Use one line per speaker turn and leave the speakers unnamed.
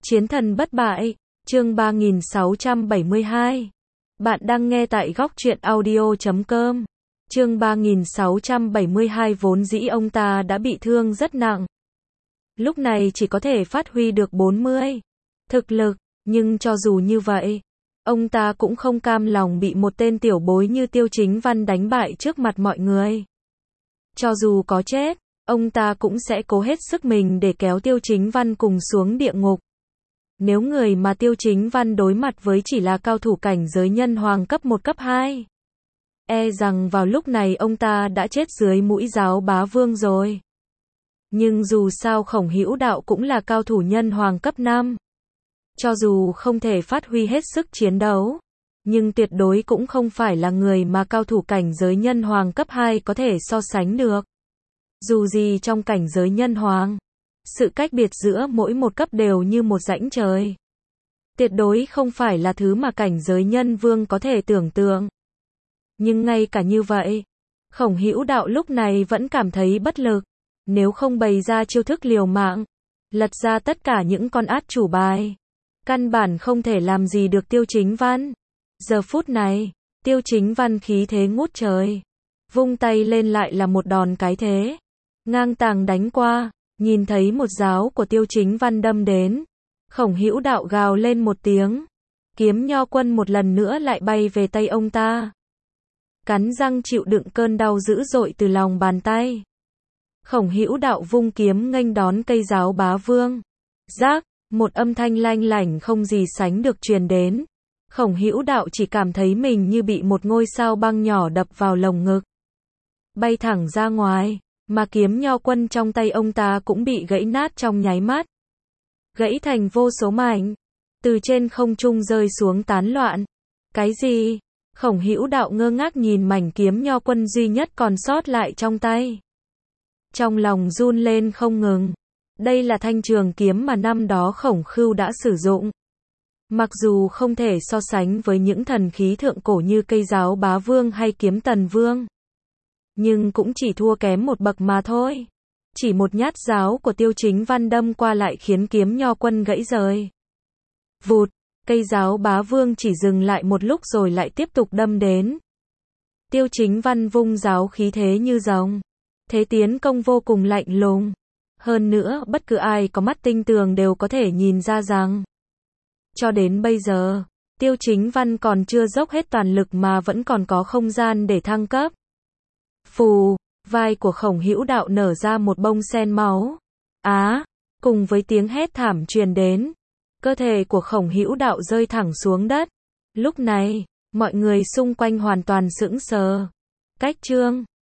Chiến thần bất bại, chương 3672. Bạn đang nghe tại góc truyện audio.com. Chương 3672 vốn dĩ ông ta đã bị thương rất nặng. Lúc này chỉ có thể phát huy được 40 thực lực, nhưng cho dù như vậy, ông ta cũng không cam lòng bị một tên tiểu bối như Tiêu Chính Văn đánh bại trước mặt mọi người. Cho dù có chết, ông ta cũng sẽ cố hết sức mình để kéo Tiêu Chính Văn cùng xuống địa ngục. Nếu người mà Tiêu Chính Văn đối mặt với chỉ là cao thủ cảnh giới nhân hoàng cấp 1 cấp 2, e rằng vào lúc này ông ta đã chết dưới mũi giáo bá vương rồi. Nhưng dù sao Khổng Hữu Đạo cũng là cao thủ nhân hoàng cấp 5. Cho dù không thể phát huy hết sức chiến đấu, nhưng tuyệt đối cũng không phải là người mà cao thủ cảnh giới nhân hoàng cấp 2 có thể so sánh được. Dù gì trong cảnh giới nhân hoàng, sự cách biệt giữa mỗi một cấp đều như một rãnh trời. Tuyệt đối không phải là thứ mà cảnh giới nhân vương có thể tưởng tượng. Nhưng ngay cả như vậy, Khổng Hữu Đạo lúc này vẫn cảm thấy bất lực. Nếu không bày ra chiêu thức liều mạng, lật ra tất cả những con át chủ bài, căn bản không thể làm gì được Tiêu Chính Văn. Giờ phút này, Tiêu Chính Văn khí thế ngút trời, vung tay lên lại là một đòn cái thế ngang tàng đánh qua. Nhìn thấy một giáo của Tiêu Chính Văn đâm đến, Khổng Hữu Đạo gào lên một tiếng, kiếm nho quân một lần nữa lại bay về tay ông ta. Cắn răng chịu đựng cơn đau dữ dội từ lòng bàn tay, Khổng Hữu Đạo vung kiếm nghênh đón cây giáo bá vương. Rác, một âm thanh lanh lảnh không gì sánh được truyền đến. Khổng Hữu Đạo chỉ cảm thấy mình như bị một ngôi sao băng nhỏ đập vào lồng ngực, bay thẳng ra ngoài. Mà kiếm nho quân trong tay ông ta cũng bị gãy nát trong nháy mắt, gãy thành vô số mảnh, từ trên không trung rơi xuống tán loạn. Cái gì? Khổng Hữu Đạo ngơ ngác nhìn mảnh kiếm nho quân duy nhất còn sót lại trong tay, trong lòng run lên không ngừng. Đây là thanh trường kiếm mà năm đó Khổng Khưu đã sử dụng. Mặc dù không thể so sánh với những thần khí thượng cổ như cây giáo bá vương hay kiếm tần vương, nhưng cũng chỉ thua kém một bậc mà thôi. Chỉ một nhát giáo của Tiêu Chính Văn đâm qua lại khiến kiếm nho quân gãy rời. Vụt, cây giáo bá vương chỉ dừng lại một lúc rồi lại tiếp tục đâm đến. Tiêu Chính Văn vung giáo khí thế như rồng, thế tiến công vô cùng lạnh lùng. Hơn nữa, bất cứ ai có mắt tinh tường đều có thể nhìn ra rằng, cho đến bây giờ, Tiêu Chính Văn còn chưa dốc hết toàn lực mà vẫn còn có không gian để thăng cấp. Phù, vai của Khổng Hữu Đạo nở ra một bông sen máu. Cùng với tiếng hét thảm truyền đến, cơ thể của Khổng Hữu Đạo rơi thẳng xuống đất. Lúc này, mọi người xung quanh hoàn toàn sững sờ. Cách chương